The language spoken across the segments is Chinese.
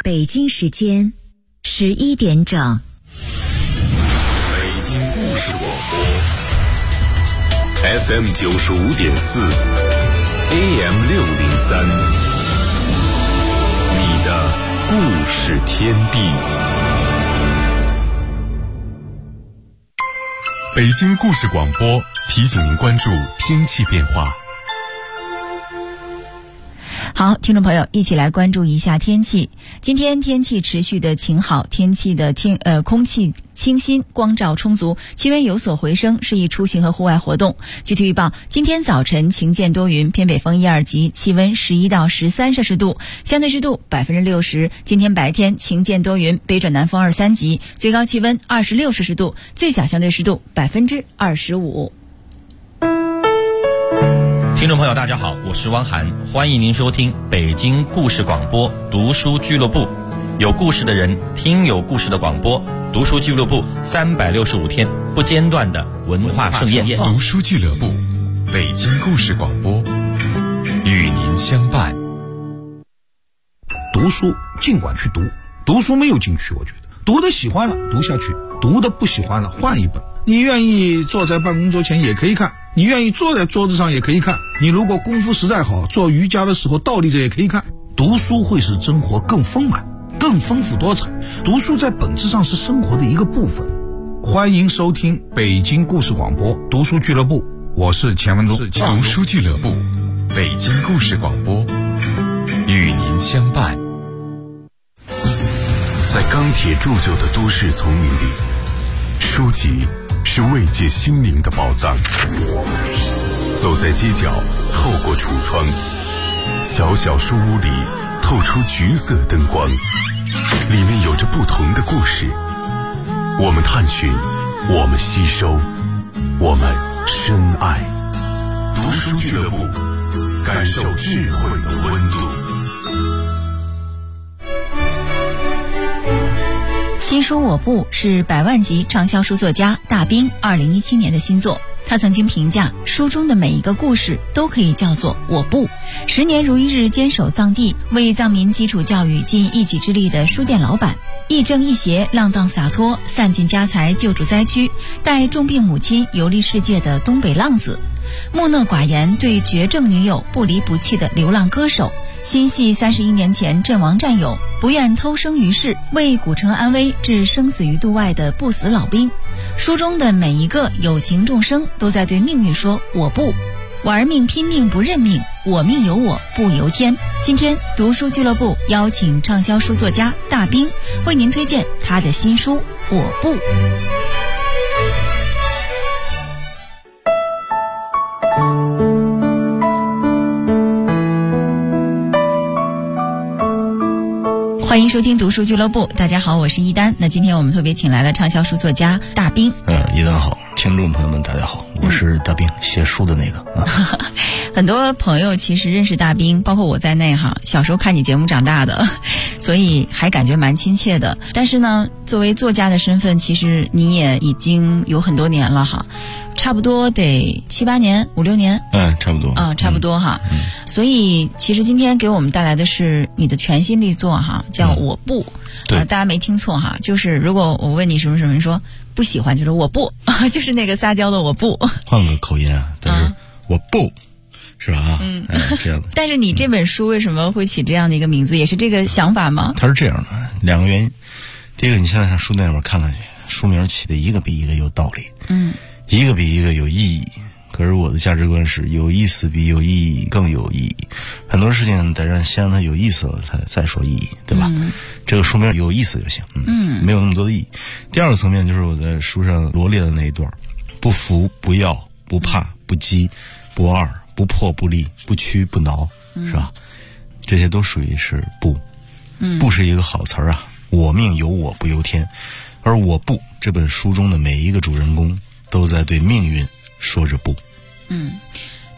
北京时间11点整。 北京故事广播 FM 95.4 AM 603，你的故事天地。北京故事广播提醒您关注天气变化。 好，听众朋友，一起来关注一下天气。今天天气持续的晴好，天气的空气清新，光照充足，气温有所回升，适宜出行和户外活动。具体预报：今天早晨晴间多云，偏北风1、2级，气温11到13摄氏度，相对湿度60%。今天白天晴间多云，北转南风2、3级，最高气温26摄氏度，最小相对湿度25%。 听众朋友大家好，我是汪涵，欢迎您收听北京故事广播读书俱乐部，有故事的人听有故事的广播，读书俱乐部365天不间断的文化盛宴。 读书俱乐部，北京故事广播，与您相伴。 读书尽管去读，读书没有禁区，我觉得读的喜欢了读下去，读的不喜欢了换一本。你愿意坐在办公桌前也可以看，你愿意坐在桌子上也可以看，你如果功夫实在好，做瑜伽的时候倒立着也可以看。读书会使生活更丰满，更丰富多彩。读书在本质上是生活的一个部分。欢迎收听北京故事广播读书俱乐部，我是钱文忠。 读书俱乐部，北京故事广播，与您相伴。在钢铁铸就的都市丛林里，书籍是慰藉心灵的宝藏。走在街角，透过橱窗，小小书屋里透出橘色灯光，里面有着不同的故事。我们探寻，我们吸收，我们深爱。读书俱乐部，感受智慧的温度。 新书我不是百万级畅销书作家大兵2017年的新作。他曾经评价书中的每一个故事都可以叫做我不。10年如一日坚守藏地，为藏民基础教育尽一己之力的书店老板，亦正亦邪浪荡洒脱，散尽家财救助灾区，带重病母亲游历世界的东北浪子，木讷寡言对绝症女友不离不弃的流浪歌手，心系31年前阵亡战友，不愿偷生于世，为古城安危置生死于度外的不死老兵。书中的每一个有情众生都在对命运说我不，玩命拼命不认命，我命由我不由天。今天读书俱乐部邀请畅销书作家大兵为您推荐他的新书我不。欢迎收听读书俱乐部，大家好，我是一丹。那今天我们特别请来了畅销书作家大兵。 一丹好，听众朋友们大家好，我是大兵，写书的那个很多朋友其实认识大兵，包括我在内哈，小时候看你节目长大的，所以还感觉蛮亲切的。但是呢，作为作家的身份，其实你也已经有很多年了哈，差不多得7、8年、5、6年， 差不多啊，差不多哈。所以其实今天给我们带来的是你的全新力作哈，叫我不。大家没听错哈，就是如果我问你什么什么，你说不喜欢，就是我不，就是那个撒娇的我不。 换个口音啊，但是我不。是吧？这样的。 但是你这本书为什么会起这样的一个名字？也是这个想法吗？ 它是这样的，2个原因。第一个，你现在上书店里面看看去，书名起的一个比一个有道理，一个比一个有意义。可是我的价值观是有意思比有意义更有意义。很多事情得先让它有意思了，它再说意义，对吧？这个书名有意思就行，没有那么多的意义。第二个层面就是我在书上罗列的那一段：不服、不要、不怕、不激、不二。不破不立，不屈不挠，是吧？这些都属于是不。不是一个好词儿啊，我命由我不由天。而我不这本书中的每一个主人公都在对命运说着不。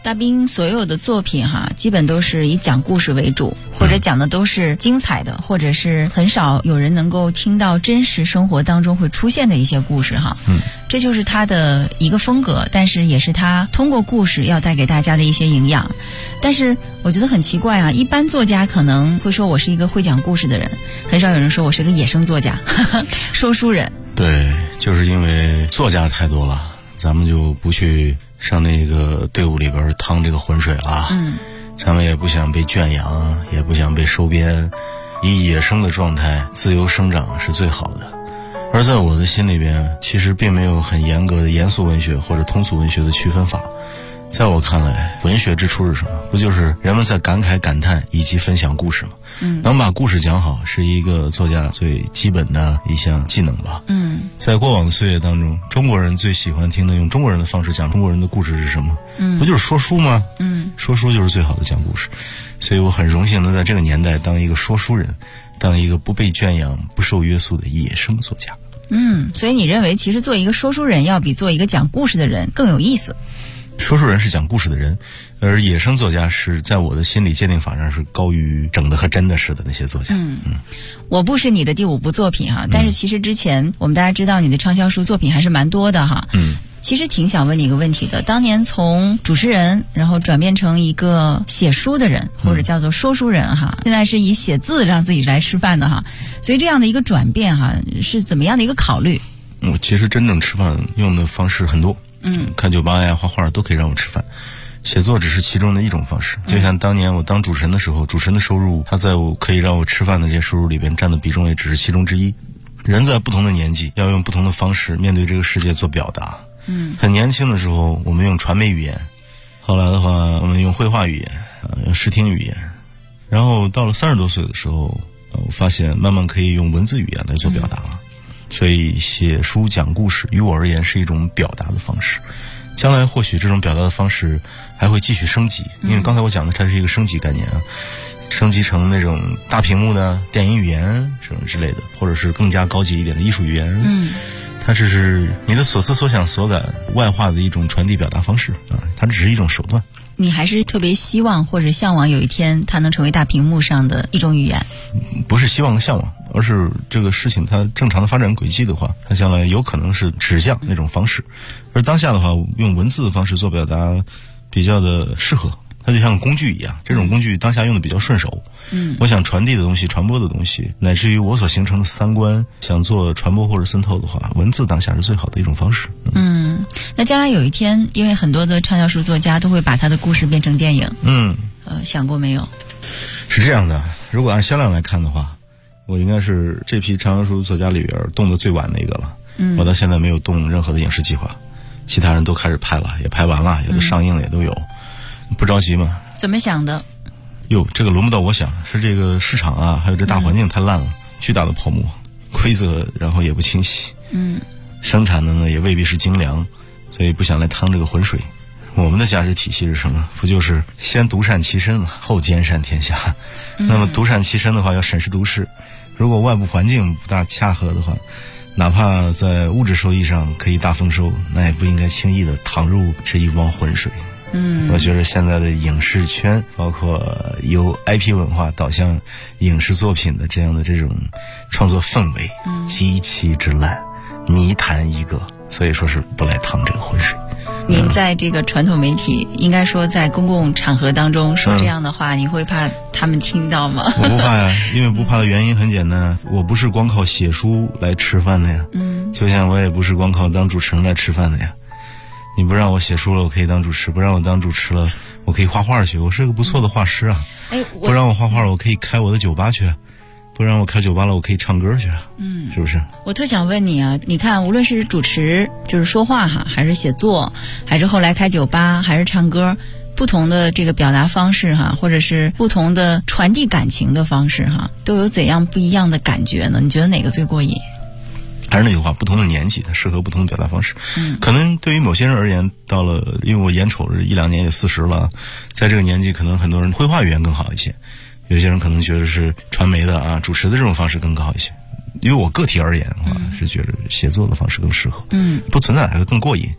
大斌所有的作品基本都是以讲故事为主，或者讲的都是精彩的，或者是很少有人能够听到真实生活当中会出现的一些故事这就是他的一个风格，但是也是他通过故事要带给大家的一些营养。但是我觉得很奇怪一般作家可能会说我是一个会讲故事的人，很少有人说我是个野生作家说书人。 对，就是因为作家太多了，咱们就不去上那个队伍里边趟这个浑水了。咱们也不想被圈养，也不想被收编，以野生的状态自由生长是最好的。而在我的心里边，其实并没有很严格的严肃文学或者通俗文学的区分法。在我看来，文学之初是什么？不就是人们在感慨感叹以及分享故事吗？能把故事讲好是一个作家最基本的一项技能吧。在过往的岁月当中，中国人最喜欢听的用中国人的方式讲中国人的故事是什么？不就是说书吗？说书就是最好的讲故事。所以我很荣幸的在这个年代当一个说书人，当一个不被圈养、不受约束的野生作家。 所以你认为其实做一个说书人要比做一个讲故事的人更有意思？ 说书人是讲故事的人，而野生作家是在我的心理界定法上是高于整的和真的似的那些作家。 我不是你的第5部作品但是其实之前我们大家知道你的畅销书作品还是蛮多的其实挺想问你一个问题的，当年从主持人然后转变成一个写书的人，或者叫做说书人现在是以写字让自己来吃饭的所以这样的一个转变是怎么样的一个考虑？ 我其实真正吃饭用的方式很多，看酒吧呀、画画都可以让我吃饭，写作只是其中的一种方式。就像当年我当主持人的时候，主持人的收入它在我可以让我吃饭的这些收入里边占的比重也只是其中之一。人在不同的年纪要用不同的方式面对这个世界做表达。很年轻的时候我们用传媒语言，后来的话我们用绘画语言，用视听语言，然后到了30多岁的时候我发现慢慢可以用文字语言来做表达了。所以写书讲故事于我而言是一种表达的方式，将来或许这种表达的方式还会继续升级，因为刚才我讲的它是一个升级概念升级成那种大屏幕的电影语言什么之类的，或者是更加高级一点的艺术语言。它只是你的所思所想所感外化的一种传递表达方式它只是一种手段。 你还是特别希望或者向往有一天它能成为大屏幕上的一种语言？ 不是希望和向往，而是这个事情它正常的发展轨迹的话，它将来有可能是指向那种方式。而当下的话，用文字的方式做表达比较的适合，它就像工具一样，这种工具当下用的比较顺手。我想传递的东西、传播的东西，乃至于我所形成的三观，想做传播或者渗透的话，文字当下是最好的一种方式。 那将来有一天，因为很多的畅销书作家都会把他的故事变成电影。想过没有？ 是这样的，如果按销量来看的话，我应该是这批畅销书作家里边动得最晚的一个了。我到现在没有动任何的影视计划，其他人都开始拍了，也拍完了，有的上映了也都有。不着急嘛？ 怎么想的？ 这个轮不到我想，是这个市场还有这大环境太烂了，巨大的泡沫，规则然后也不清晰，生产的呢也未必是精良，所以不想来趟这个浑水。我们的价值体系是什么？不就是先独善其身嘛，后兼善天下。那么独善其身的话，要审时度势。如果外部环境不大恰合的话，哪怕在物质收益上可以大丰收，那也不应该轻易的淌入这一汪浑水。我觉得现在的影视圈，包括由 IP 文化导向影视作品的这样的这种创作氛围极其之烂，泥潭一个，所以说是不来趟这个浑水。 您在这个传统媒体，应该说在公共场合当中说这样的话，你会怕他们听到吗？ 我不怕呀，因为不怕的原因很简单，我不是光靠写书来吃饭的呀。就像我也不是光靠当主持人来吃饭的呀。你不让我写书了，我可以当主持；不让我当主持了，我可以画画去。我是个不错的画师啊。不让我画画了，我可以开我的酒吧去；不让我开酒吧了，我可以唱歌去。是不是？我特想问你你看，无论是主持，就是说话还是写作，还是后来开酒吧，还是唱歌，不同的这个表达方式或者是不同的传递感情的方式都有怎样不一样的感觉呢？你觉得哪个最过瘾？ 还是那句话，不同的年纪它适合不同的表达方式。可能对于某些人而言，到了因为我眼瞅着1-2年也40了，在这个年纪可能很多人绘画语言更好一些，有些人可能觉得是传媒的主持的这种方式更好一些。因为我个体而言的话，是觉得写作的方式更适合。不存在哪个更过瘾，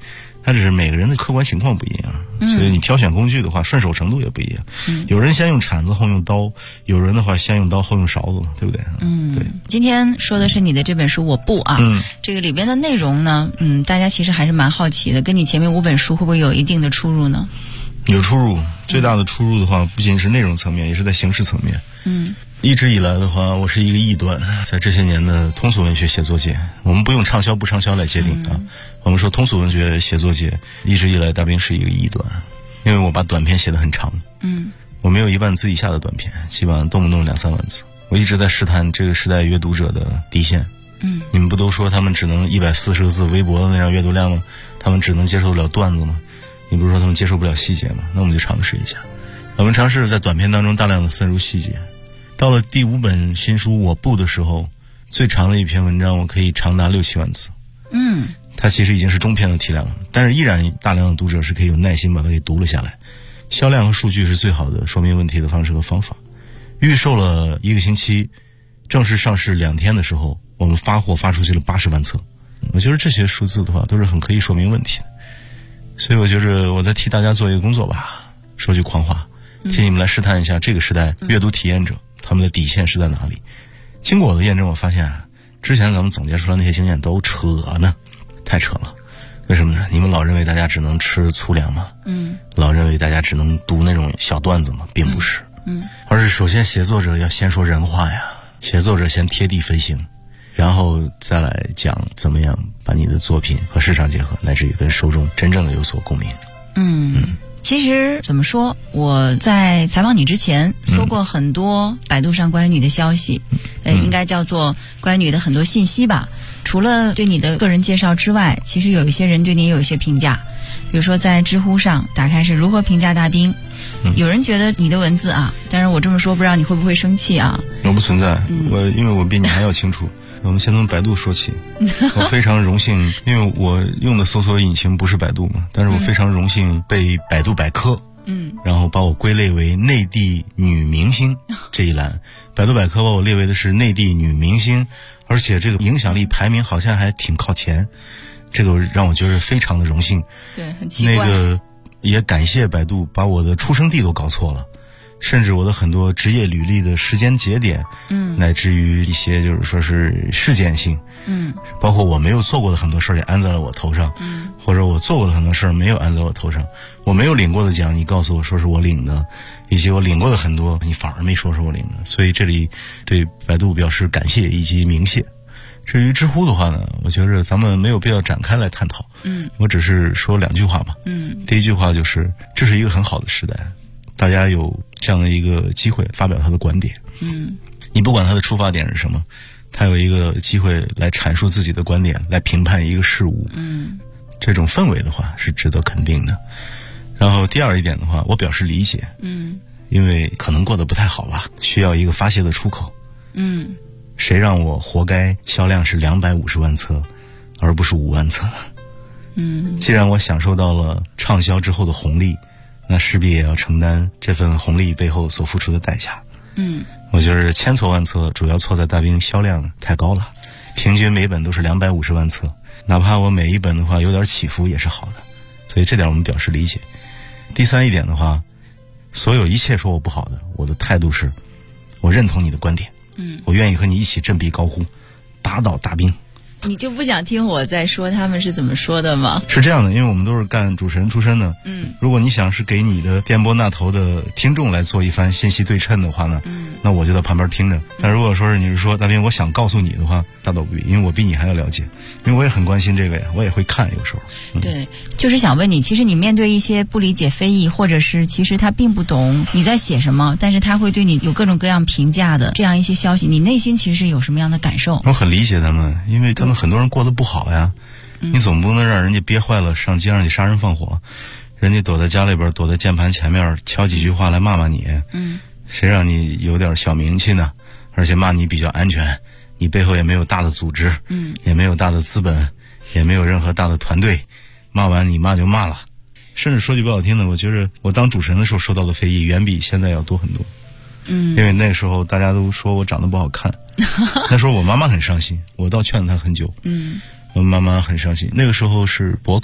它只是每个人的客观情况不一样，所以你挑选工具的话，顺手程度也不一样。有人先用铲子后用刀，有人的话先用刀后用勺子，对不对？对。 今天说的是你的这本书《我不》啊，这个里边的内容呢，大家其实还是蛮好奇的，跟你前面5本书会不会有一定的出入呢？ 有出入，最大的出入的话，不仅是内容层面，也是在形式层面。一直以来的话，我是一个异端，在这些年的通俗文学写作界，我们不用畅销不畅销来界定啊。我们说通俗文学写作界，一直以来大兵是一个异端，因为我把短篇写得很长。我没有1万字以下的短篇，基本上动不动2-3万字。我一直在试探这个时代阅读者的底线。你们不都说他们只能140个字微博的那样阅读量吗？他们只能接受得了段子吗？你不是说他们接受不了细节吗？那我们就尝试一下。我们尝试在短篇当中大量的深入细节。到了第5本新书《我不》的时候，最长的一篇文章我可以长达6-7万字。它其实已经是中篇的体量了，但是依然大量的读者是可以有耐心把它给读了下来。销量和数据是最好的说明问题的方式和方法。预售了1个星期，正式上市2天的时候，我们发货发出去了80万册。我觉得这些数字的话都是很可以说明问题的，所以我觉得我在替大家做一个工作吧，说句狂话，替你们来试探一下这个时代阅读体验者他们的底线是在哪里。经过我的验证，我发现之前咱们总结出来那些经验都扯呢，太扯了。为什么呢？你们老认为大家只能吃粗粮吗？老认为大家只能读那种小段子吗？并不是。而是首先写作者要先说人话呀，写作者先贴地分析，然后再来讲怎么样把你的作品和市场结合，乃至于跟受众真正的有所共鸣。 其实怎么说，我在采访你之前搜过很多百度上关于你的消息，应该叫做关于你的很多信息吧。除了对你的个人介绍之外，其实有一些人对你也有一些评价，比如说在知乎上打开是如何评价大兵，有人觉得你的文字啊，但是我这么说不知道你会不会生气啊？ 我不存在，因为我比你还要清楚。我们先从百度说起。我非常荣幸，因为我用的搜索引擎不是百度嘛，但是我非常荣幸被百度百科然后把我归类为内地女明星这一栏。百度百科把我列为的是内地女明星，而且这个影响力排名好像还挺靠前，这个让我觉得非常的荣幸。 对，很奇怪。 那个也感谢百度把我的出生地都搞错了，甚至我的很多职业履历的时间节点，乃至于一些就是说是事件性，包括我没有做过的很多事儿也安在了我头上，或者我做过的很多事儿没有安在我头上，我没有领过的奖你告诉我说是我领的，以及我领过的很多你反而没说是我领的，所以这里对百度表示感谢以及鸣谢。至于知乎的话呢，我觉得咱们没有必要展开来探讨，我只是说2句话吧。第一句话就是这是一个很好的时代，大家有这样的一个机会发表他的观点，你不管他的出发点是什么，他有一个机会来阐述自己的观点，来评判一个事物，这种氛围的话是值得肯定的。然后第二一点的话，我表示理解，因为可能过得不太好吧，需要一个发泄的出口，谁让我活该销量是250万册而不是5万册呢？既然我享受到了畅销之后的红利，那势必也要承担这份红利背后所付出的代价。我觉得千错万册主要错在大兵销量太高了，平均每本都是250万册，哪怕我每一本的话有点起伏也是好的，所以这点我们表示理解。第三一点的话，所有一切说我不好的，我的态度是我认同你的观点，我愿意和你一起振臂高呼打倒大兵。 你就不想听我在说他们是怎么说的吗？ 是这样的，因为我们都是干主持人出身的，如果你想是给你的电波那头的听众来做一番信息对称的话呢，那我就在旁边听着。但如果说是你是说大兵我想告诉你的话，大倒不必，因为我比你还要了解，因为我也很关心这个呀，我也会看有时候。 对，就是想问你，其实你面对一些不理解非议，或者是其实他并不懂你在写什么，但是他会对你有各种各样评价的这样一些消息，你内心其实是有什么样的感受？ 我很理解他们，因为他们很多人过得不好呀，你总不能让人家憋坏了上街上去杀人放火，人家躲在家里边，躲在键盘前面敲几句话来骂骂你，谁让你有点小名气呢？而且骂你比较安全，你背后也没有大的组织，也没有大的资本，也没有任何大的团队，骂完你骂就骂了。甚至说句不好听的，我觉得我当主持人的时候收到的非议远比现在要多很多。因为那个时候大家都说我长得不好看，那时候我妈妈很伤心，我倒劝了她很久。我妈妈很伤心。那个时候是博客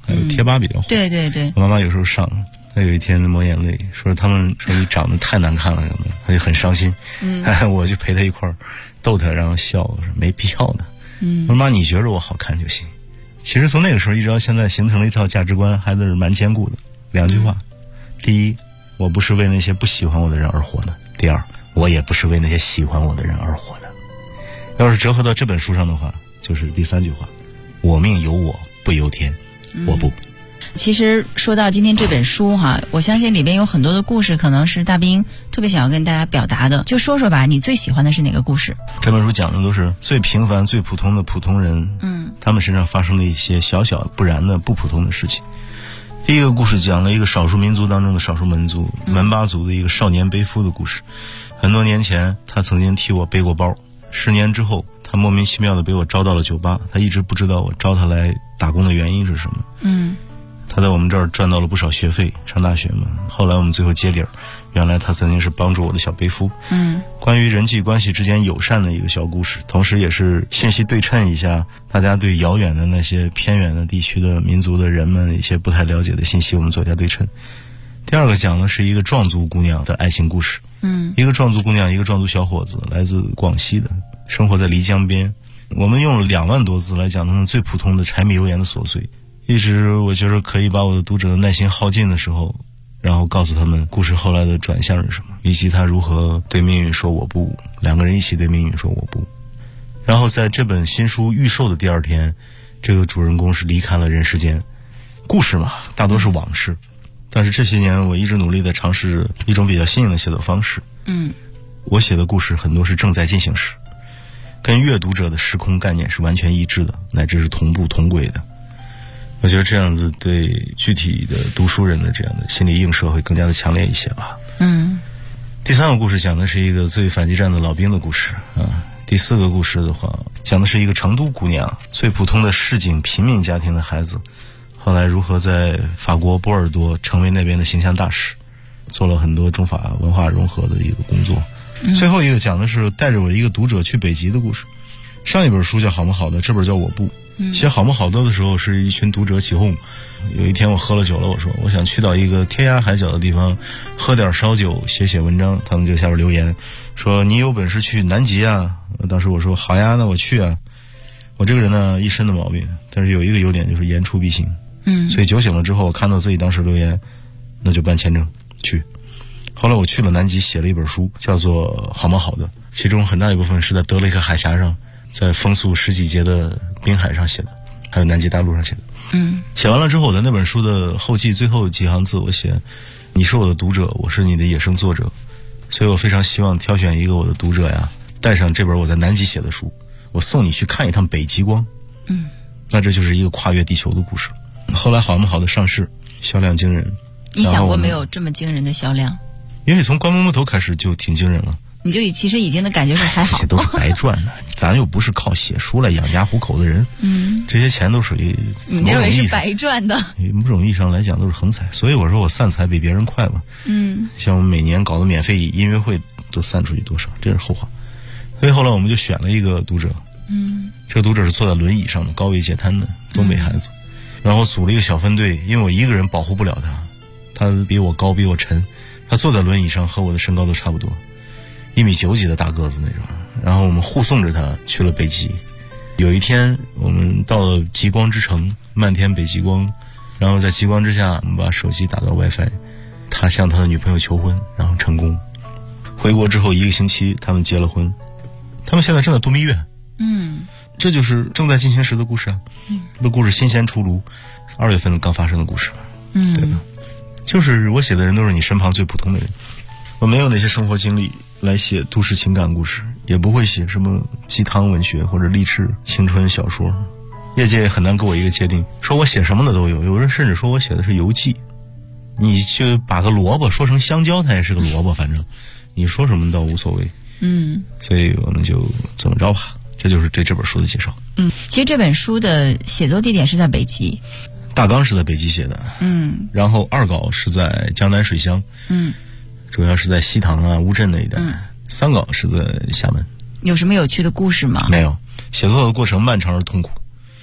还有贴吧比较火。 对对对， 我妈妈有时候上，她有一天抹眼泪，说他们说你长得太难看了什么的，她就很伤心。我就陪她一块儿逗她，然后笑，我说没必要的。我说妈，你觉着我好看就行。其实从那个时候一直到现在，形成了一套价值观，还是蛮坚固的。2句话：第一，我不是为那些不喜欢我的人而活的；第二，我也不是为那些喜欢我的人而活的。要是折合到这本书上的话，就是第3句话：我命由我不由天，我不。 其实说到今天这本书哈，我相信里边有很多的故事，可能是大兵特别想要跟大家表达的。就说说吧，你最喜欢的是哪个故事？ 这本书讲的都是最平凡、最普通的普通人，他们身上发生了一些小小不然的不普通的事情。第一个故事讲了一个少数民族当中的少数民族门巴族的一个少年背夫的故事。很多年前，他曾经替我背过包，10年之后，他莫名其妙的被我招到了酒吧。他一直不知道我招他来打工的原因是什么。他在我们这儿赚到了不少学费，上大学嘛。后来我们最后揭理儿，原来他曾经是帮助我的小背夫。关于人际关系之间友善的一个小故事，同时也是信息对称一下大家对遥远的那些偏远的地区的民族的人们一些不太了解的信息，我们做一下对称。第二个讲的是一个壮族姑娘的爱情故事。一个壮族姑娘，一个壮族小伙子，来自广西的，生活在漓江边。我们用了2万多字来讲他们最普通的柴米油盐的琐碎。一直我觉得可以把我的读者的耐心耗尽的时候，然后告诉他们故事后来的转向是什么，以及他如何对命运说我不，2个人一起对命运说我不。然后在这本新书预售的第2天，这个主人公是离开了人世间。故事嘛，大多是往事，但是这些年我一直努力地尝试一种比较新颖的写作方式。我写的故事很多是正在进行时，跟阅读者的时空概念是完全一致的，乃至是同步同轨的。我觉得这样子对具体的读书人的这样的心理映射会更加的强烈一些吧。第3个故事讲的是一个最反击战的老兵的故事啊。第4个故事的话，讲的是一个成都姑娘，最普通的市井贫民家庭的孩子，后来如何在法国波尔多成为那边的形象大使，做了很多中法文化融合的一个工作。最后一个讲的是带着我一个读者去北极的故事。上一本书叫好么好的，这本叫我不。写好么好的时候是一群读者起哄。有一天我喝了酒了，我说我想去到一个天涯海角的地方喝点烧酒写文章，他们就下边留言说你有本事去南极啊。当时我说好呀，那我去啊。我这个人呢一身的毛病，但是有一个优点就是言出必行。所以酒醒了之后，我看到自己当时留言，那就办签证去。后来我去了南极，写了一本书叫做好么好的，其中很大一部分是在德雷克海峡上，在风速10几节的滨海上写的，还有南极大陆上写的。写完了之后，我在那本书的后记最后几行字我写你是我的读者，我是你的野生作者。所以我非常希望挑选一个我的读者呀，带上这本我在南极写的书，我送你去看一趟北极光。那这就是一个跨越地球的故事。后来好么好的上市，销量惊人。 你想过没有这么惊人的销量？ 因为从关门木头开始就挺惊人了。 你就其实已经的感觉是还好， 这些都是白赚的，咱又不是靠写书来养家糊口的人。这些钱都属于你认为是白赚的， 某种意义上来讲都是横财。所以我说我散财比别人快嘛。像我们每年搞的免费音乐会都散出去多少，这是后话。所以后来我们就选了一个读者。这个读者是坐在轮椅上的高位截瘫的东北孩子。然后组了一个小分队，因为我一个人保护不了他，他比我高比我沉，他坐在轮椅上和我的身高都差不多，1.9米几的大个子那种。然后我们护送着他去了北极。有一天我们到了极光之城，漫天北极光，然后在极光之下我们把手机打到 WiFi， 他向他的女朋友求婚，然后成功。回国之后1个星期他们结了婚，他们现在正在度蜜月。这就是正在进行时的故事啊。这个故事新鲜出炉，2月份刚发生的故事。对吧？就是我写的人都是你身旁最普通的人。我没有那些生活经历来写都市情感故事，也不会写什么鸡汤文学或者励志青春小说。业界也很难给我一个界定，说我写什么的都有。有人甚至说我写的是游记。你就把个萝卜说成香蕉，它也是个萝卜，反正你说什么倒无所谓。所以我们就这么着吧。这就是对这本书的介绍。 其实这本书的写作地点是在北极， 大纲是在北极写的。然后2稿是在江南水乡。主要是在西塘啊乌镇那一带。3稿是在厦门。 有什么有趣的故事吗？ 没有，写作的过程漫长而痛苦。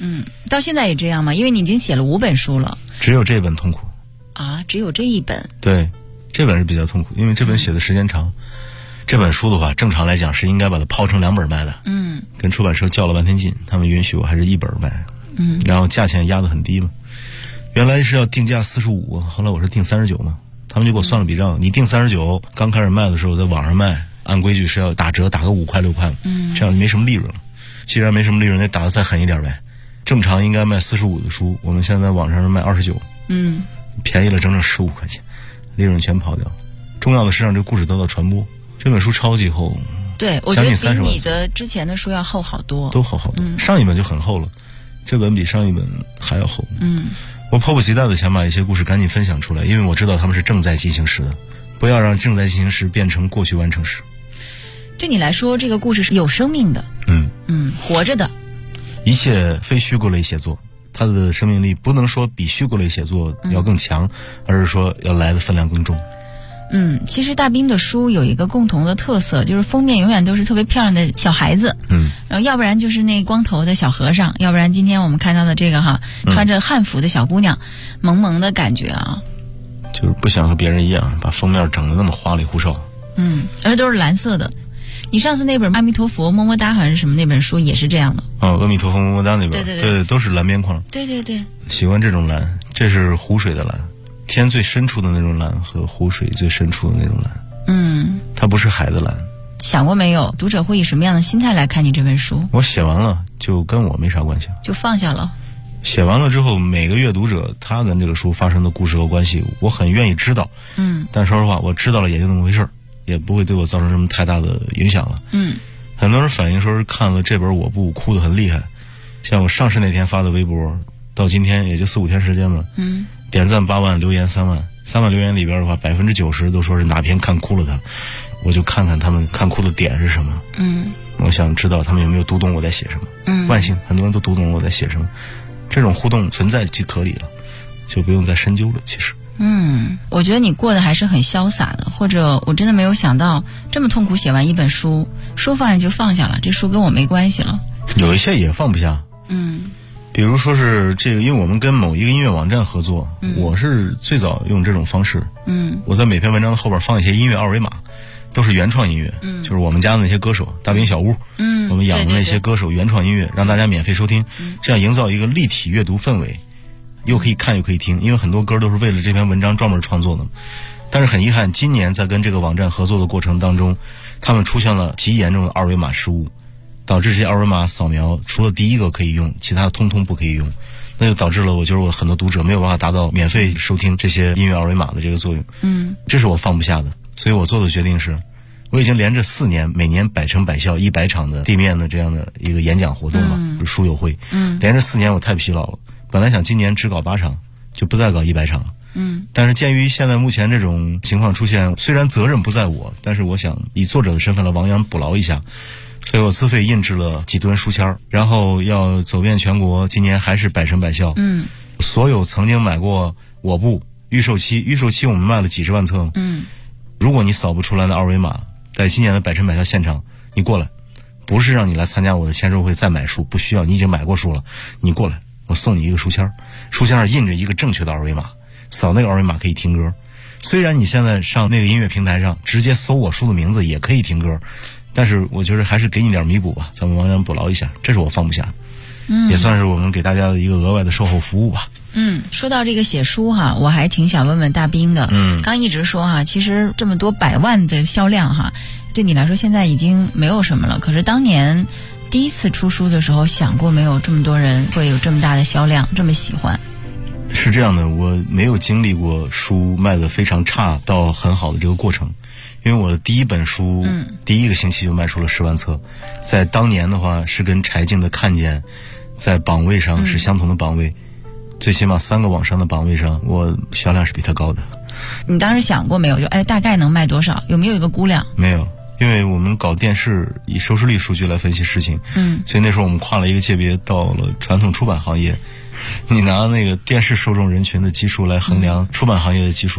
到现在也这样吗？因为你已经写了5本书了。 只有这本痛苦啊，只有这一本。 对，这本是比较痛苦，因为这本写的时间长。这本书的话，正常来讲是应该把它抛成2本卖的。跟出版社较了半天劲，他们允许我还是1本卖。然后价钱压得很低嘛。原来是要定价45，后来我是定39嘛，他们就给我算了笔账，你定39，刚开始卖的时候在网上卖，按规矩是要打折，打个5块6块，这样没什么利润了。既然没什么利润，那打得再狠一点呗。正常应该卖45的书，我们现在网上是卖29，便宜了整整15块钱，利润全跑掉。重要的是让这个故事得到传播。这本书超级厚， 对，我觉得比你的之前的书要厚好多， 都厚好多。上一本就很厚了，这本比上一本还要厚。我迫不及待的想把一些故事赶紧分享出来，因为我知道他们是正在进行时的，不要让正在进行时变成过去完成时。 对你来说，这个故事是有生命的，活着的。 一切非虚构类写作，它的生命力不能说比虚构类写作要更强，而是说要来的分量更重。 其实大兵的书有一个共同的特色，就是封面永远都是特别漂亮的小孩子，然后要不然就是那光头的小和尚，要不然今天我们看到的这个穿着汉服的小姑娘，萌萌的感觉啊， 就是不想和别人一样，把封面整得那么花里胡哨。 而且都是蓝色的。你上次那本阿弥陀佛么么哒还是什么那本书也是这样的。 阿弥陀佛么么哒那本， 对， 都是蓝边框。 对， 喜欢这种蓝，这是湖水的蓝。天最深处的那种蓝和湖水最深处的那种蓝，它不是海的蓝。 想过没有，读者会以什么样的心态来看你这本书？ 我写完了就跟我没啥关系， 就放下了。 写完了之后，每个阅读者他跟这个书发生的故事和关系，我很愿意知道。但说实话，我知道了也就那么回事儿，也不会对我造成什么太大的影响了。很多人反映说是看了这本我不哭得很厉害，像我上市那天发的微博，到今天也就4-5天时间了。点赞8万，留言3万，3万留言里边的话，90%都说是哪篇看哭了他，我就看看他们看哭的点是什么。我想知道他们有没有读懂我在写什么。万幸，很多人都读懂我在写什么，这种互动存在即可以了，就不用再深究了。其实， 我觉得你过得还是很潇洒的，或者我真的没有想到这么痛苦写完一本书，书放下就放下了，这书跟我没关系了。 有一些也放不下。比如说是这个，因为我们跟某一个音乐网站合作，我是最早用这种方式。我在每篇文章的后边放一些音乐二维码，都是原创音乐，就是我们家的那些歌手，大兵小屋，我们养的那些歌手原创音乐，让大家免费收听，这样营造一个立体阅读氛围，又可以看又可以听，因为很多歌都是为了这篇文章专门创作的。但是很遗憾，今年在跟这个网站合作的过程当中，他们出现了极严重的二维码失误，导致这些二维码扫描除了第一个可以用，其他的通通不可以用，那就导致了我觉得我很多读者没有办法达到免费收听这些音乐二维码的这个作用。这是我放不下的，所以我做的决定是，我已经连着4年，每年百城百校100场的地面的这样的一个演讲活动嘛，书友会，连着4年我太疲劳了，本来想今年只搞8场，就不再搞100场了。但是鉴于现在目前这种情况出现，虽然责任不在我，但是我想以作者的身份来亡羊补牢一下，所以我自费印制了几吨书签，然后要走遍全国，今年还是百城百校。所有曾经买过我部预售期我们卖了几10万册。如果你扫不出来的二维码，在今年的百城百校现场，你过来，不是让你来参加我的签售会再买书，不需要，你已经买过书了，你过来，我送你一个书签，书签上印着一个正确的二维码，扫那个二维码可以听歌。虽然你现在上那个音乐平台上直接搜我书的名字也可以听歌，但是我觉得还是给你点弥补吧，咱们亡羊补牢一下，这是我放不下的。也算是我们给大家的一个额外的售后服务吧。 说到这个写书我还挺想问问大兵的。刚一直说其实这么多100万的销量对你来说现在已经没有什么了。可是当年第一次出书的时候，想过没有这么多人会有这么大的销量，这么喜欢？ 是这样的，我没有经历过书卖得非常差到很好的这个过程。因为我的第一本书，第一个星期就卖出了10万册，在当年的话是跟柴静的《看见》在榜位上是相同的榜位，最起码3个网上的榜位上，我销量是比他高的。 你当时想过没有？就大概能卖多少？有没有一个估量？ 没有，因为我们搞电视以收视率数据来分析事情，所以那时候我们跨了一个界别，到了传统出版行业。你拿那个电视受众人群的基数来衡量出版行业的基数，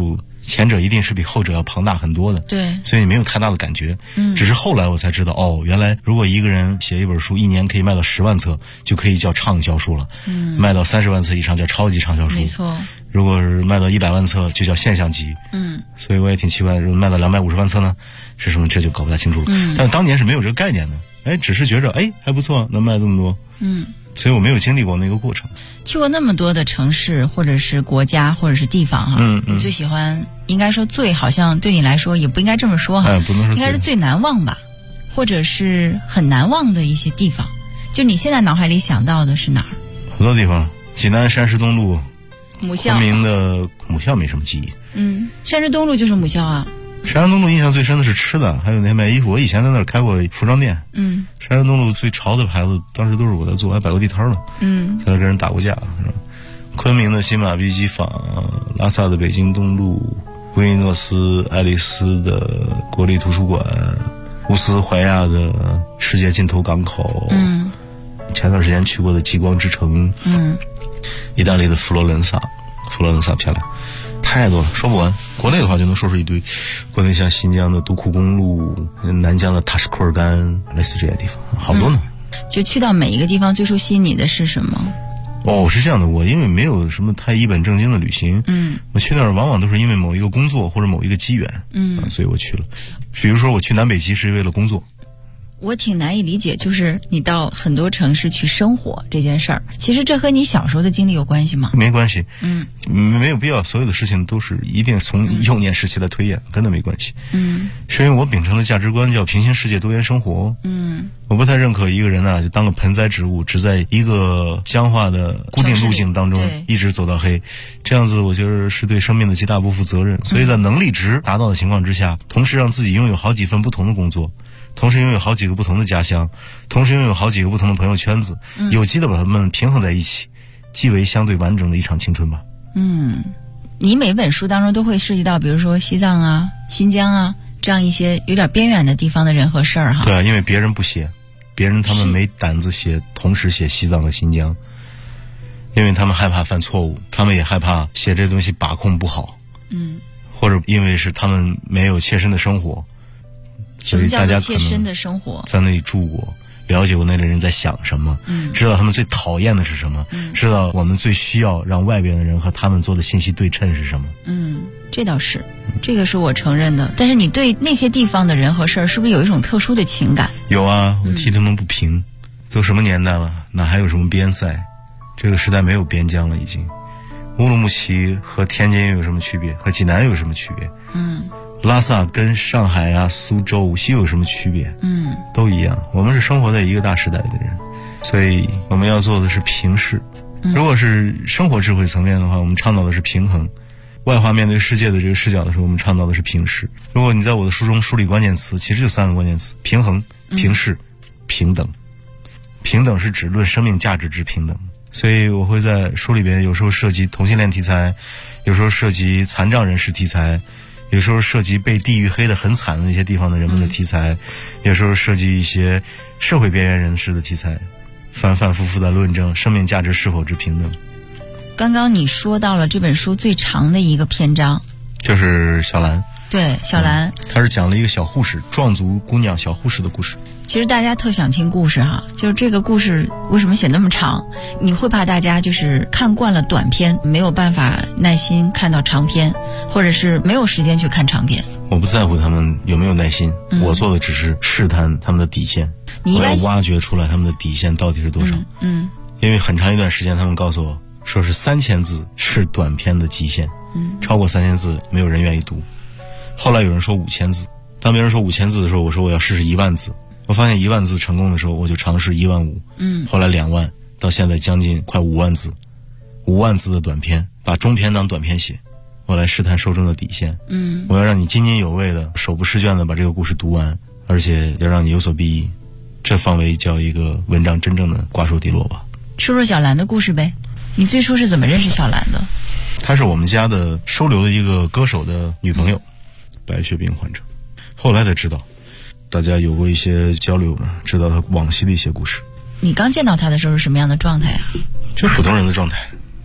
前者一定是比后者要庞大很多的， 对， 所以你没有太大的感觉。只是后来我才知道，哦，原来如果一个人写一本书，一年可以卖到10万册，就可以叫畅销书了。卖到30万册以上叫超级畅销书。 没错。 如果是卖到100万册，就叫现象级。所以我也挺奇怪，如果卖到250万册呢，是什么？这就搞不太清楚了。但是当年是没有这个概念的，只是觉着还不错，能卖这么多。所以我没有经历过那个过程。 去过那么多的城市，或者是国家，或者是地方哈。你最喜欢，应该说最好像对你来说也不应该这么说哈， 不能说应该是最难忘吧，或者是很难忘的一些地方。就你现在脑海里想到的是哪儿？ 很多地方，济南山师东路， 母校。 昆明的母校没什么记忆。 山师东路就是母校啊。 山山东路印象最深的是吃的，还有那些卖衣服。我以前在那儿开过服装店。山山东路最潮的牌子，当时都是我在做，还摆过地摊了。在那跟人打过架，是吧？昆明的新马碧鸡坊，拉萨的北京东路，布宜诺斯艾利斯的国立图书馆，乌斯怀亚的世界尽头港口。前段时间去过的极光之城。意大利的佛罗伦萨漂亮。太多了，说不完。国内的话就能说出一堆，国内像新疆的独库公路，南疆的塔什库尔干，类似这些地方，好多呢。 就去到每一个地方，最初吸引你的是什么？ 是这样的，我因为没有什么太一本正经的旅行，我去那儿往往都是因为某一个工作或者某一个机缘，所以我去了。比如说我去南北极是为了工作。 我挺难以理解，就是你到很多城市去生活这件事儿，其实这和你小时候的经历有关系吗？ 没关系。没有必要所有的事情都是一定从幼年时期来推演，跟那没关系。是因为我秉承的价值观叫平行世界多元生活。我不太认可一个人就当个盆栽植物，只在一个僵化的固定路径当中一直走到黑，这样子我觉得是对生命的极大不负责任。所以在能力值达到的情况之下，同时让自己拥有好几份不同的工作，同时拥有好几个不同的家乡，同时拥有好几个不同的朋友圈子，有机的把它们平衡在一起，即为相对完整的一场青春吧。 你每本书当中都会涉及到比如说西藏啊、新疆啊这样一些有点边远的地方的人和事儿哈。 对啊，因为别人不写，别人他们没胆子写，同时写西藏和新疆，因为他们害怕犯错误，他们也害怕写这东西把控不好。或者因为是他们没有切身的生活，所以大家可能在那里住过，了解过那类人在想什么，知道他们最讨厌的是什么，知道我们最需要让外边的人和他们做的信息对称是什么。 这倒是，这个是我承认的。但是你对那些地方的人和事儿是不是有一种特殊的情感？ 有啊，我替他们不平。都什么年代了，哪还有什么边塞？这个时代没有边疆了已经。乌鲁木齐和天津有什么区别？和济南有什么区别？拉萨跟上海啊、苏州、无锡有什么区别？都一样。我们是生活在一个大时代的人，所以我们要做的是平视。如果是生活智慧层面的话，我们倡导的是平衡。外化面对世界的这个视角的时候，我们倡导的是平视。如果你在我的书中梳理关键词，其实就3个关键词：平衡、平视、平等。平等是指论生命价值之平等。所以我会在书里边有时候涉及同性恋题材，有时候涉及残障人士题材，有时候涉及被地域黑得很惨的那些地方的人们的题材，有时候涉及一些社会边缘人士的题材，反反复复的论证生命价值是否之平等。 刚刚你说到了这本书最长的一个篇章， 就是小兰。 对，小兰， 她是讲了一个小护士，壮族姑娘小护士的故事。 其实大家特想听故事哈，就是这个故事为什么写那么长？你会怕大家就是看惯了短篇，没有办法耐心看到长篇，或者是没有时间去看长篇？ 我不在乎他们有没有耐心，我做的只是试探他们的底线，我要挖掘出来他们的底线到底是多少。因为很长一段时间他们告诉我说是3000字是短篇的极限，超过3000字没有人愿意读。后来有人说5000字，当别人说5000字的时候，我说我要试试1万字。我发现1万字成功的时候，我就尝试15000，后来2万，到现在将近快5万字，5万字的短篇，把中篇当短篇写，我来试探受众的底线。我要让你津津有味的、手不释卷的把这个故事读完，而且要让你有所裨益，这方为叫一个文章真正的瓜熟蒂落吧。 说说小兰的故事呗，你最初是怎么认识小兰的？ 她是我们家的收留的一个歌手的女朋友，白血病患者。后来才知道，大家有过一些交流，知道她往昔的一些故事。 你刚见到她的时候是什么样的状态啊？ 就普通人的状态，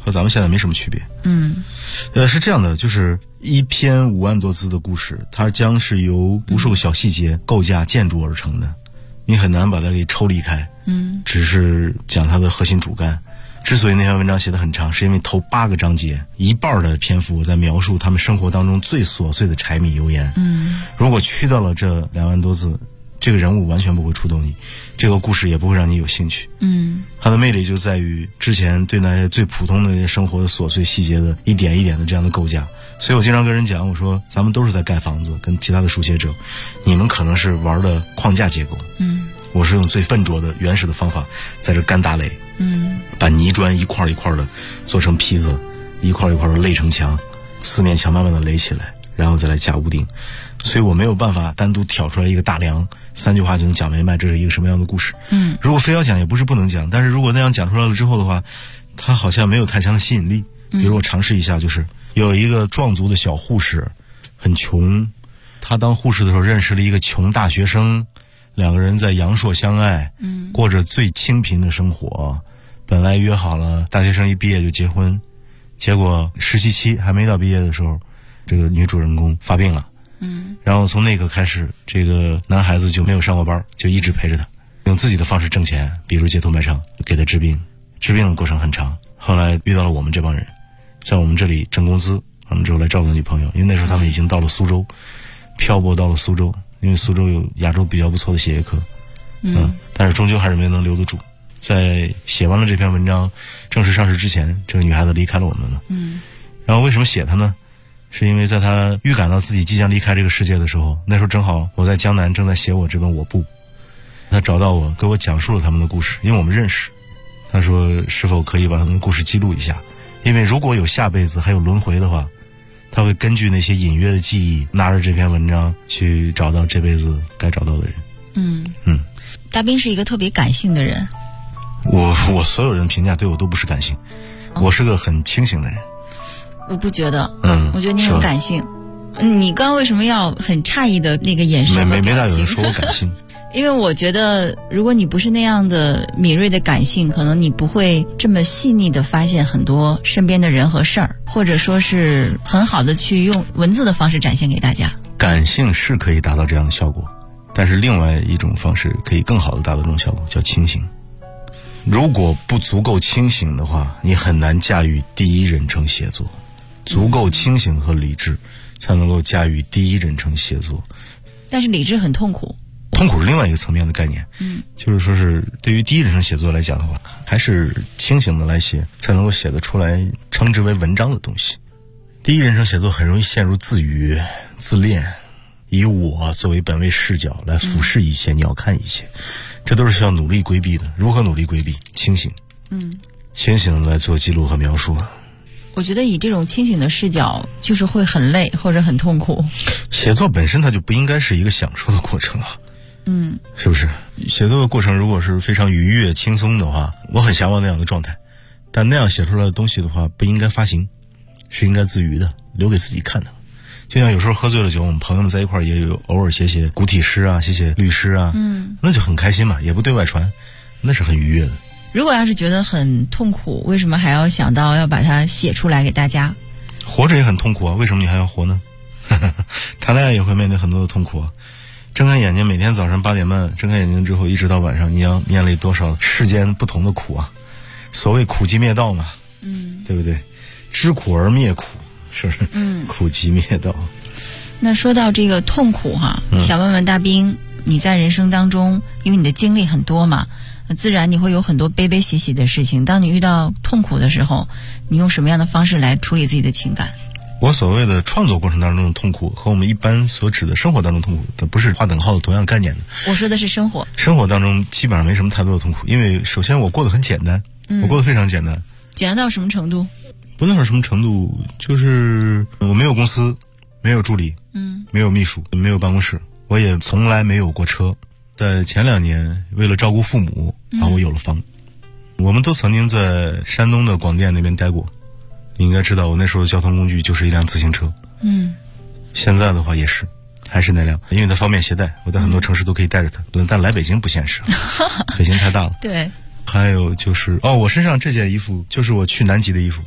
和咱们现在没什么区别。是这样的，就是一篇5万多字的故事，它将是由无数个小细节构架建筑而成的，你很难把它给抽离开。只是讲它的核心主干。之所以那篇文章写得很长，是因为头8个章节一半的篇幅在描述他们生活当中最琐碎的柴米油盐。如果去掉了这2万多字，这个人物完全不会触动你，这个故事也不会让你有兴趣。它的魅力就在于之前对那些最普通的生活的琐碎细节的一点一点的这样的构架。所以我经常跟人讲，我说咱们都是在盖房子，跟其他的书写者，你们可能是玩的框架结构，我是用最笨拙的原始的方法在这干打垒，把泥砖一块一块的做成坯子，一块一块的垒成墙，四面墙慢慢的垒起来，然后再来架屋顶。所以我没有办法单独挑出来一个大梁，3句话就能讲明白这是一个什么样的故事。如果非要讲也不是不能讲，但是如果那样讲出来了之后的话，它好像没有太强的吸引力。比如我尝试一下，就是有一个壮族的小护士，很穷，他当护士的时候认识了一个穷大学生，2个人在阳朔相爱，过着最清贫的生活。本来约好了大学生一毕业就结婚，结果实习期还没到毕业的时候，这个女主人公发病了。然后从那个开始，这个男孩子就没有上过班，就一直陪着她，用自己的方式挣钱，比如街头卖唱给她治病。治病的过程很长，后来遇到了我们这帮人，在我们这里挣工资，我们之后来照顾女朋友。因为那时候他们已经到了苏州，漂泊到了苏州，因为苏州有亚洲比较不错的血液科。但是终究还是没能留得住。在写完了这篇文章正式上市之前，这个女孩子离开了我们了。然后为什么写她呢？是因为在她预感到自己即将离开这个世界的时候，那时候正好我在江南正在写我这本《我不》，她找到我，给我讲述了他们的故事，因为我们认识。她说是否可以把他们的故事记录一下，因为如果有下辈子还有轮回的话，她会根据那些隐约的记忆，拿着这篇文章去找到这辈子该找到的人。 大兵是一个特别感性的人。 我所有人评价对我都不是感性，我是个很清醒的人。 我不觉得，我觉得你很感性。你刚刚为什么要很诧异的那个眼神和表情？ 没大有人说我感性。 因为我觉得如果你不是那样的敏锐的感性，可能你不会这么细腻的发现很多身边的人和事儿，或者说是很好的去用文字的方式展现给大家。 感性是可以达到这样的效果，但是另外一种方式可以更好的达到这种效果，叫清醒。如果不足够清醒的话，你很难驾驭第一人称写作。足够清醒和理智才能够驾驭第一人称写作。 但是理智很痛苦。 痛苦是另外一个层面的概念。就是说是对于第一人称写作来讲的话，还是清醒的来写才能够写得出来称之为文章的东西。第一人称写作很容易陷入自语自恋，以我作为本位视角来俯视一切，鸟瞰一切，这都是需要努力规避的。如何努力规避？清醒。清醒的来做记录和描述。 我觉得以这种清醒的视角就是会很累或者很痛苦。 写作本身它就不应该是一个享受的过程啊。是不是？写作的过程如果是非常愉悦轻松的话，我很向往那样的状态，但那样写出来的东西的话不应该发行，是应该自娱的，留给自己看的。就像有时候喝醉了酒，我们朋友们在一块儿也有偶尔写写古体诗啊，写写律诗啊，那就很开心嘛，也不对外传，那是很愉悦的。 如果要是觉得很痛苦，为什么还要想到要把它写出来给大家？ 活着也很痛苦啊，为什么你还要活呢？谈恋爱也会面对很多的痛苦啊。睁开眼睛，每天早上8点半睁开眼睛之后一直到晚上，你要面临多少世间不同的苦啊。所谓苦集灭道嘛，对不对？知苦而灭苦，是不是？苦集灭道。 那说到这个痛苦哈，想问问大兵，你在人生当中，因为你的经历很多嘛，自然你会有很多悲悲喜喜的事情。当你遇到痛苦的时候，你用什么样的方式来处理自己的情感？ 我所谓的创作过程当中的痛苦和我们一般所指的生活当中痛苦，它不是划等号的同样概念的。 我说的是生活。生活当中基本上没什么太多的痛苦，因为首先我过得很简单，我过得非常简单。 简单到什么程度？ 不能说什么程度，就是我没有公司，没有助理，没有秘书，没有办公室，我也从来没有过车。在前2年，为了照顾父母，我有了房。我们都曾经在山东的广电那边待过，你应该知道我那时候的交通工具就是一辆自行车。现在的话也是，还是那辆，因为它方便携带，我在很多城市都可以带着它，但来北京不现实，北京太大了。 对。 还有就是我身上这件衣服就是我去南极的衣服，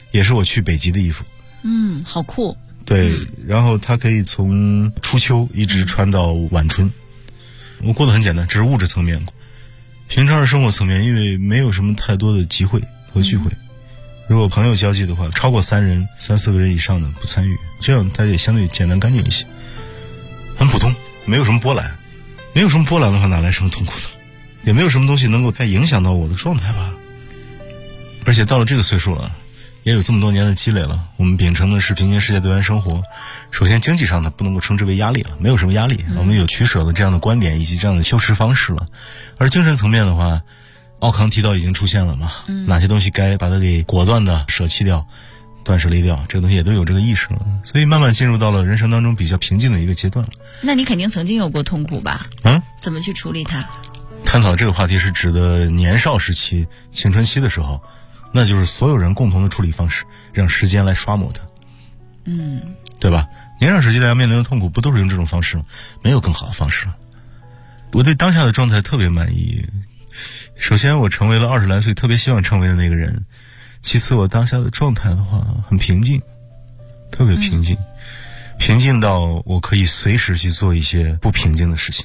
也是我去北极的衣服。 好酷。 对，然后它可以从初秋一直穿到晚春。我过得很简单，这是物质层面。平常的生活层面，因为没有什么太多的集会和聚会，如果朋友交际的话，超过3人、3、4个人以上的不参与，这样它也相对简单干净一些，很普通，没有什么波澜。没有什么波澜的话，哪来什么痛苦呢？也没有什么东西能够太影响到我的状态吧。而且到了这个岁数了，也有这么多年的积累了，我们秉承的是平行世界多元生活。首先经济上它不能够称之为压力了，没有什么压力，我们有取舍的这样的观点以及这样的修持方式了。而精神层面的话，奥康提到已经出现了嘛，哪些东西该把它给果断的舍弃掉，断舍离掉，这个东西也都有这个意识了，所以慢慢进入到了人生当中比较平静的一个阶段了。 那你肯定曾经有过痛苦吧？怎么去处理它？ 探讨这个话题是指的年少时期、青春期的时候，那就是所有人共同的处理方式，让时间来刷抹它。对吧？年少时期大家面临的痛苦不都是用这种方式吗？没有更好的方式了。我对当下的状态特别满意。首先我成为了20来岁特别希望成为的那个人，其次我当下的状态的话很平静，特别平静，平静到我可以随时去做一些不平静的事情。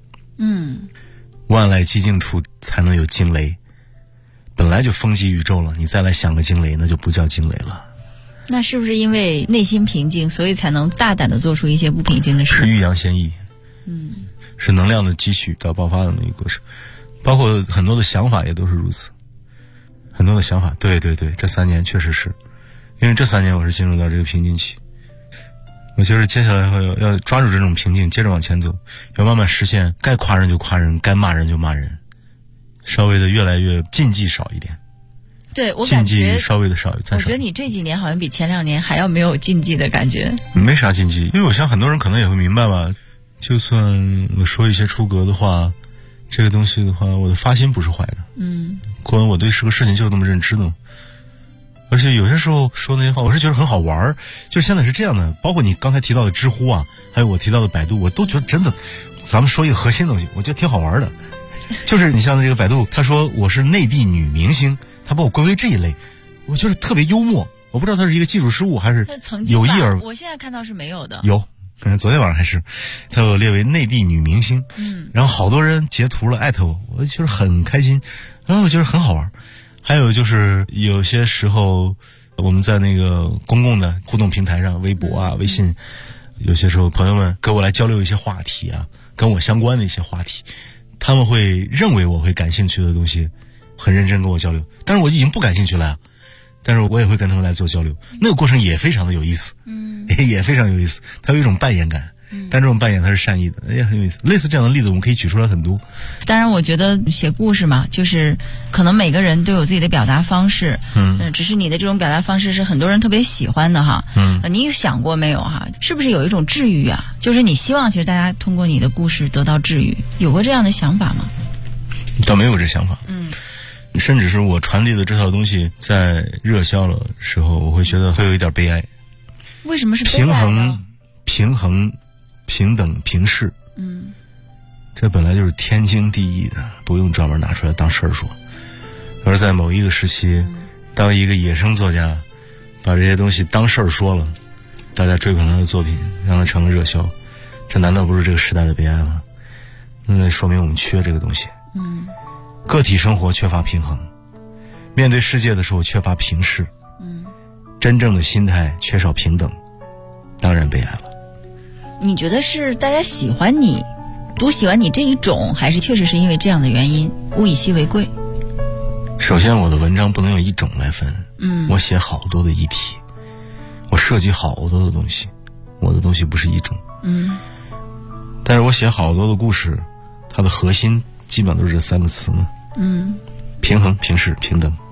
万籁寂静处才能有惊雷，本来就风激宇宙了，你再来想个惊雷，那就不叫惊雷了。 那是不是因为内心平静，所以才能大胆的做出一些不平静的事情？ 是欲扬先抑，是能量的积蓄到爆发的那个过程，包括很多的想法也都是如此，很多的想法，对，这3年确实是，因为这3年我是进入到这个平静期，我觉得接下来要抓住这种平静，接着往前走，要慢慢实现该夸人就夸人，该骂人就骂人，稍微的越来越禁忌少一点。 对，我感觉禁忌稍微的少， 我觉得你这几年好像比前2年还要没有禁忌的感觉。 没啥禁忌，因为我想很多人可能也会明白吧，就算我说一些出格的话，这个东西的话，我的发心不是坏的。可能我对这个事情就是这么认知的。而且有些时候说那些话，我是觉得很好玩，就是现在是这样的，包括你刚才提到的知乎啊，还有我提到的百度，我都觉得真的，咱们说一个核心的东西，我觉得挺好玩的。就是你像这个百度，他说我是内地女明星，他把我归为这一类，我觉得特别幽默。我不知道他是一个技术失误还是有意而， 我现在看到是没有的。 有，昨天晚上还是他把我列为内地女明星，然后好多人截图了艾特我，我就是很开心，然后我觉得很好玩。还有就是有些时候我们在那个公共的互动平台上，微博啊、微信，有些时候朋友们跟我来交流一些话题啊，跟我相关的一些话题，他们会认为我会感兴趣的东西，很认真跟我交流，但是我已经不感兴趣了，但是我也会跟他们来做交流，那个过程也非常的有意思，也非常有意思，它有一种扮演感。但这种扮演它是善意的，也很有意思。类似这样的例子我们可以举出来很多。 当然我觉得写故事嘛，就是可能每个人都有自己的表达方式，只是你的这种表达方式是很多人特别喜欢的哈。你有想过没有哈？是不是有一种治愈啊？就是你希望其实大家通过你的故事得到治愈，有过这样的想法吗？ 倒没有这想法。甚至是我传递的这套东西在热销的时候，我会觉得会有一点悲哀。 为什么是悲哀呢？ 平衡平等平视，这本来就是天经地义的，不用专门拿出来当事儿说。而在某一个时期，当一个野生作家把这些东西当事儿说了，大家追捧他的作品，让他成了热销，这难道不是这个时代的悲哀吗？那说明我们缺这个东西。个体生活缺乏平衡，面对世界的时候缺乏平视，真正的心态缺少平等，当然悲哀了。 你觉得是大家喜欢你，独喜欢你这一种，还是确实是因为这样的原因，物以稀为贵？ 首先我的文章不能用一种来分，我写好多的议题，我涉及好多的东西，我的东西不是一种，但是我写好多的故事，它的核心基本都是这3个词嘛，平衡、平视、平等。